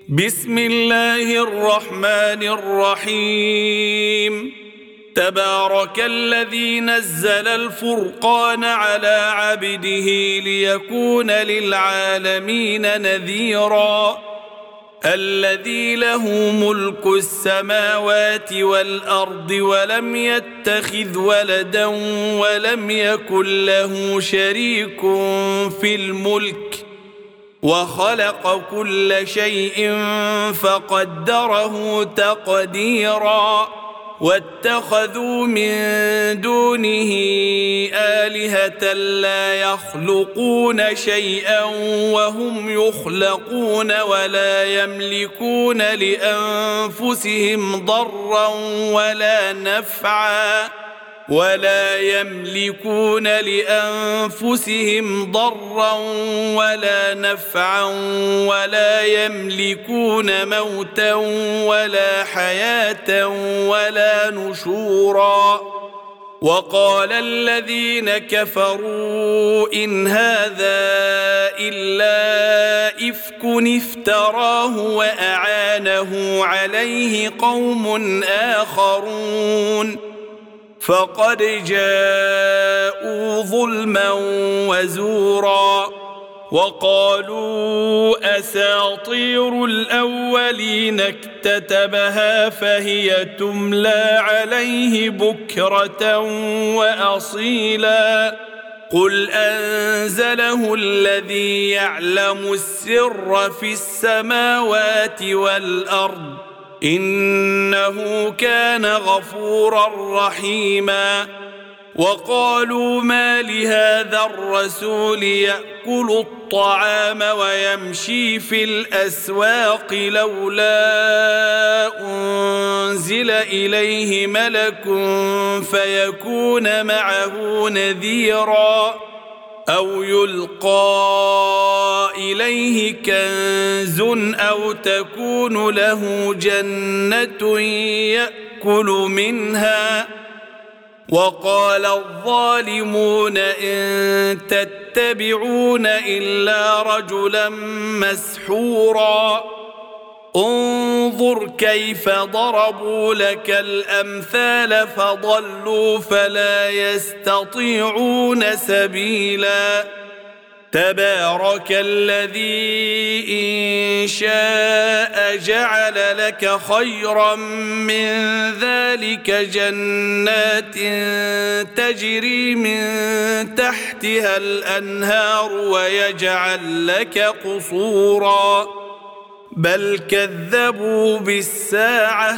بسم الله الرحمن الرحيم. تبارك الذي نزل الفرقان على عبده ليكون للعالمين نذيرا. الذي له ملك السماوات والأرض ولم يتخذ ولدا ولم يكن له شريك في الملك وخلق كل شيء فقدره تقديرا. واتخذوا من دونه آلهة لا يخلقون شيئا وهم يخلقون ولا يملكون لأنفسهم ضرا ولا نفعا ولا يملكون موتا ولا حياة ولا نشورا. وقال الذين كفروا إن هذا إلا إفك افتراه وأعانه عليه قوم آخرون فقد جاءوا ظلما وزورا. وقالوا أساطير الأولين اكتتبها فهي تملى عليه بكرة وأصيلا. قل أنزله الذي يعلم السر في السماوات والأرض إنه كان غفورا رحيما. وقالوا ما لهذا الرسول يأكل الطعام ويمشي في الأسواق لولا أنزل إليه ملك فيكون معه نذيرا أو يلقى إليه كنز أو تكون له جنة يأكل منها. وقال الظالمون إن تتبعون إلا رجلا مسحورا. انظر كيف ضربوا لك الأمثال فضلوا فلا يستطيعون سبيلا. تبارك الذي إن شاء جعل لك خيرا من ذلك جنات تجري من تحتها الأنهار ويجعل لك قصورا بل كذبوا بالساعة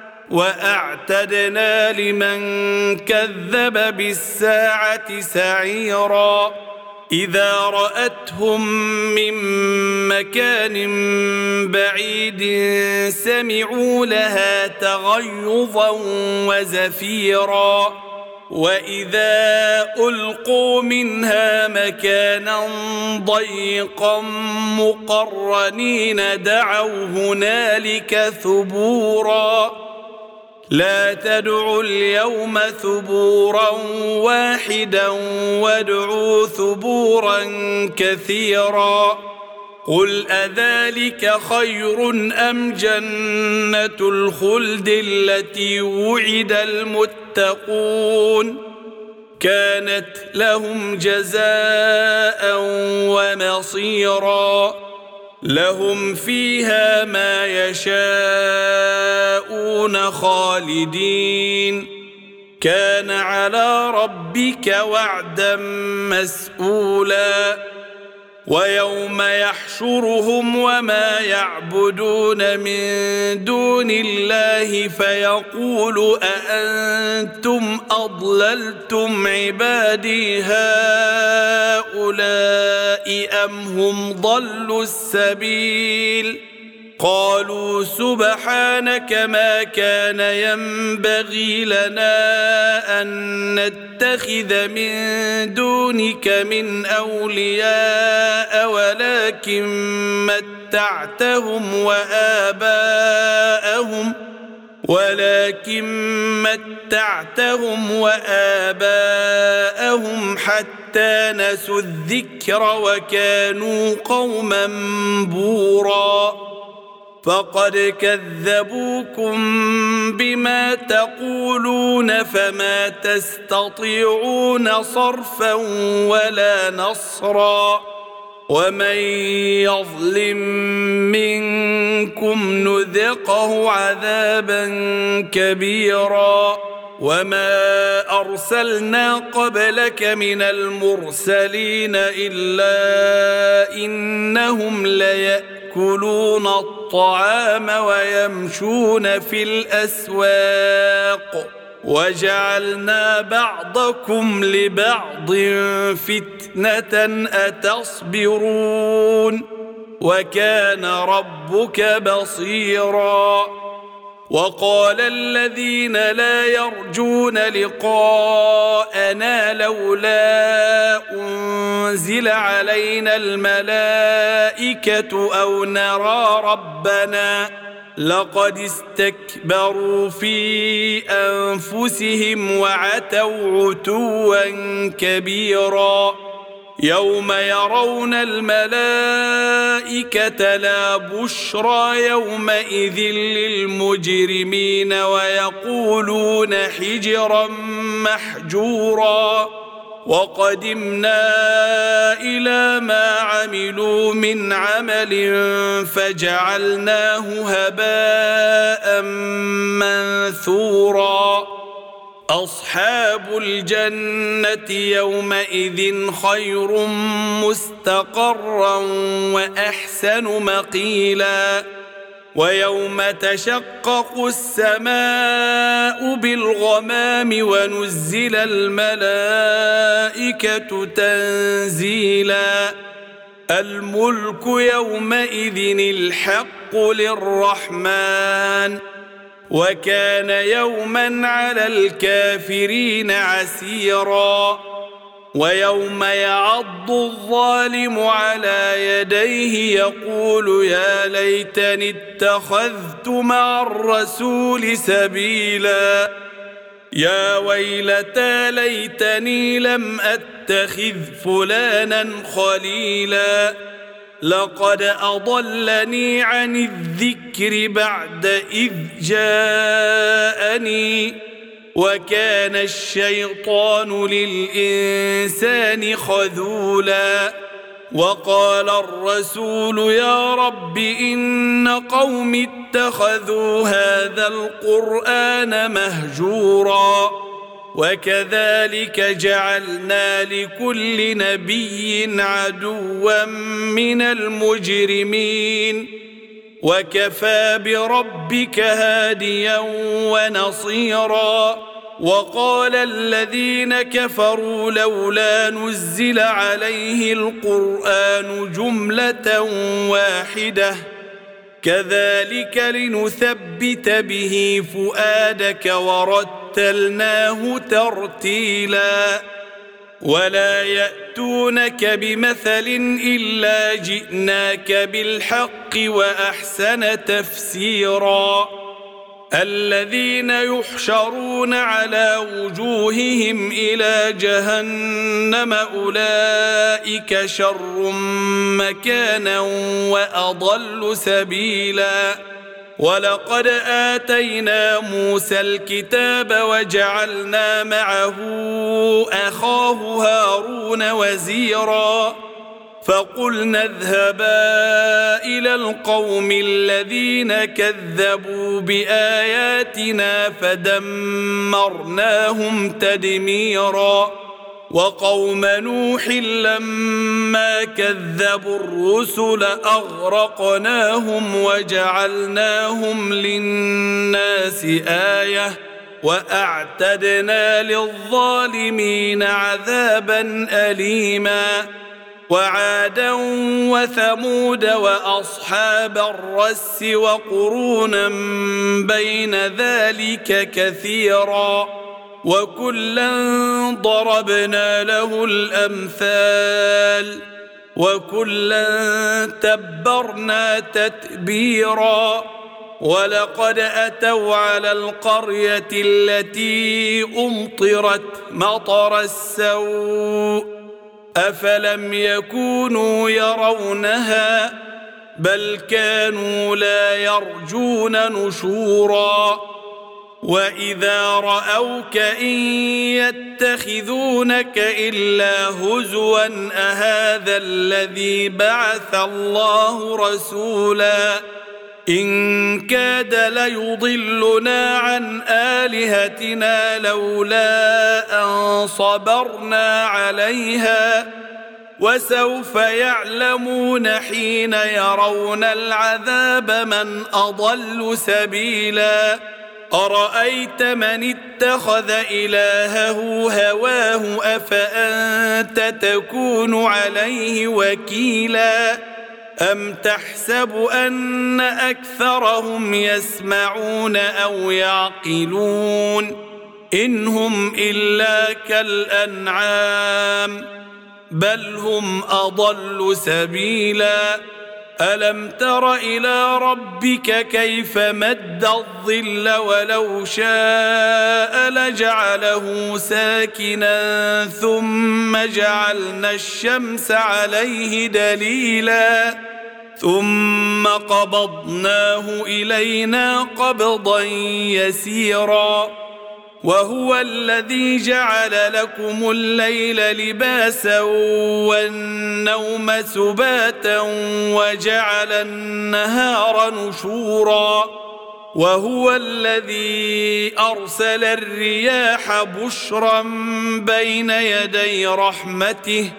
وأعتدنا لمن كذب بالساعة سعيرا. إذا رأتهم من مكان بعيد سمعوا لها تغيظا وزفيرا. وإذا ألقوا منها مكانا ضيقا مقرنين دعوا هنالك ثبورا. لا تدعوا اليوم ثبورا واحدا وادعوا ثبورا كثيرا. قل أذلك خير أم جنة الخلد التي وعد المتقون كانت لهم جزاء ومصيرا. لهم فيها ما يشاءون خالدين كان على ربك وعدا مسئولا. ويوم يحشرهم وما يعبدون من دون الله فيقول أأنتم أضللتم عبادي هؤلاء أم هم ضلوا السبيل قالوا سبحانك ما كان ينبغي لنا أن نتخذ من دونك من أولياء ولكن متعتهم وآباءهم حتى نسوا الذكر وكانوا قوما بورا فقد كذبوكم بما تقولون فما تستطيعون صرفا ولا نصرا ومن يظلم منكم نذقه عذابا كبيرا وما أرسلنا قبلك من المرسلين إلا إنهم ليأكلون الطعام ويمشون في الأسواق وجعلنا بعضكم لبعض فتنة أتصبرون وكان ربك بصيرا وقال الذين لا يرجون لقاءنا لولا أنزل علينا الملائكة أو نرى ربنا لقد استكبروا في أنفسهم وعتوا عتوا كبيرا يوم يرون الملائكة لا بشرى يومئذ للمجرمين ويقولون حجرا محجورا وقدمنا إلى ما عملوا من عمل فجعلناه هباء منثورا أصحاب الجنة يومئذ خير مستقرا وأحسن مقيلا ويوم تشقق السماء بالغمام ونزل الملائكة تنزيلا الملك يومئذ الحق للرحمن وكان يوما على الكافرين عسيرا ويوم يعض الظالم على يديه يقول يا ليتني اتخذت مع الرسول سبيلا يا ويلتى ليتني لم أتخذ فلانا خليلا لقد أضلني عن الذكر بعد إذ جاءني وكان الشيطان للإنسان خذولا وقال الرسول يا رب إن قوم اتخذوا هذا القرآن مهجورا وكذلك جعلنا لكل نبي عدوا من المجرمين وكفى بربك هاديا ونصيرا وقال الذين كفروا لولا نزل عليه القرآن جملة واحدة كذلك لنثبت به فؤادك ورتلناه ترتيلا ولا يأتونك بمثل إلا جئناك بالحق وأحسن تفسيرا الذين يحشرون على وجوههم إلى جهنم أولئك شر مكانا وأضل سبيلا ولقد آتينا موسى الكتاب وجعلنا معه أخاه هارون وزيرا فقلنا اذهبا إلى القوم الذين كذبوا بآياتنا فدمرناهم تدميرا وقوم نوح لما كذبوا الرسل أغرقناهم وجعلناهم للناس آية وأعتدنا للظالمين عذابا أليما وعادا وثمود وأصحاب الرس وقرونا بين ذلك كثيرا وكلا ضربنا له الأمثال وكلا تبرنا تتبيرا ولقد أتوا على القرية التي أمطرت مطر السوء أفلم يكونوا يرونها بل كانوا لا يرجون نشورا وإذا رأوك إن يتخذونك إلا هزوا أهذا الذي بعث الله رسولا إن كاد ليضلنا عن آلهتنا لولا أن صبرنا عليها وسوف يعلمون حين يرون العذاب من أضل سبيلا أرأيت من اتخذ إلهه هواه أفأنت تكون عليه وكيلا أم تحسب أن أكثرهم يسمعون أو يعقلون إن هم إلا كالأنعام بل هم أضل سبيلا ألم تر إلى ربك كيف مد الظل ولو شاء لجعله ساكنا ثم جعلنا الشمس عليه دليلا ثم قبضناه إلينا قبضا يسيرا وهو الذي جعل لكم الليل لباسا والنوم سباتا وجعل النهار نشورا وهو الذي أرسل الرياح بشرا بين يدي رحمته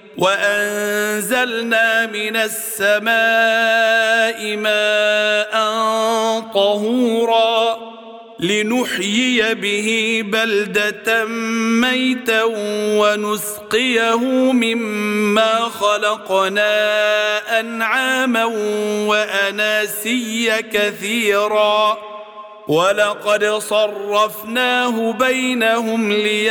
وأنزلنا من السماء ماء طهورا لنحيي به بلدة ميتا ونسقيه مما خلقنا أنعاما وأناسيا كثيرا ولقد صرفناه بينهم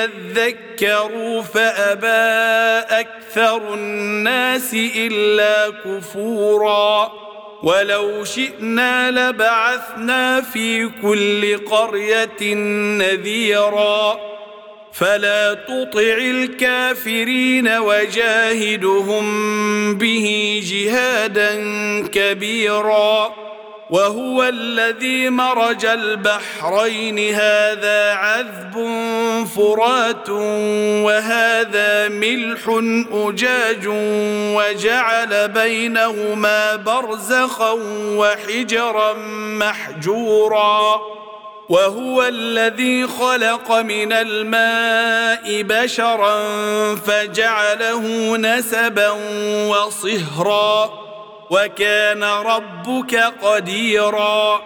ليذكروا فأبى أكثر الناس إلا كفورا ولو شئنا لبعثنا في كل قرية نذيرا فلا تطع الكافرين وجاهدهم به جهادا كبيرا وهو الذي مرج البحرين هذا عذب فرات وهذا ملح أجاج وجعل بينهما برزخا وحجرا محجورا وهو الذي خلق من الماء بشرا فجعله نسبا وصهرا وكان ربك قديرا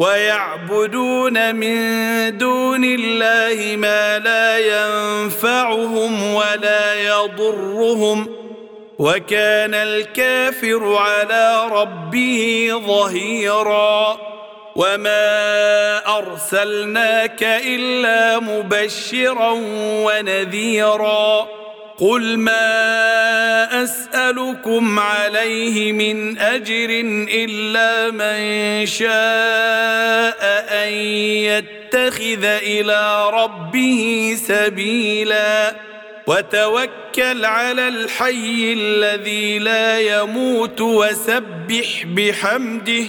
ويعبدون من دون الله ما لا ينفعهم ولا يضرهم وكان الكافر على ربه ظهيرا وما أرسلناك إلا مبشرا ونذيرا قل ما أسألكم عليه من أجر إلا من شاء أن يتخذ إلى ربه سبيلا وتوكل على الحي الذي لا يموت وسبح بحمده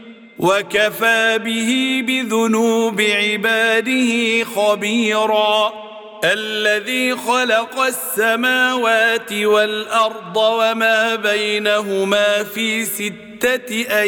وكفى به بذنوب عباده خبيرا الذي خلق السماوات والأرض وما بينهما في 6 أيام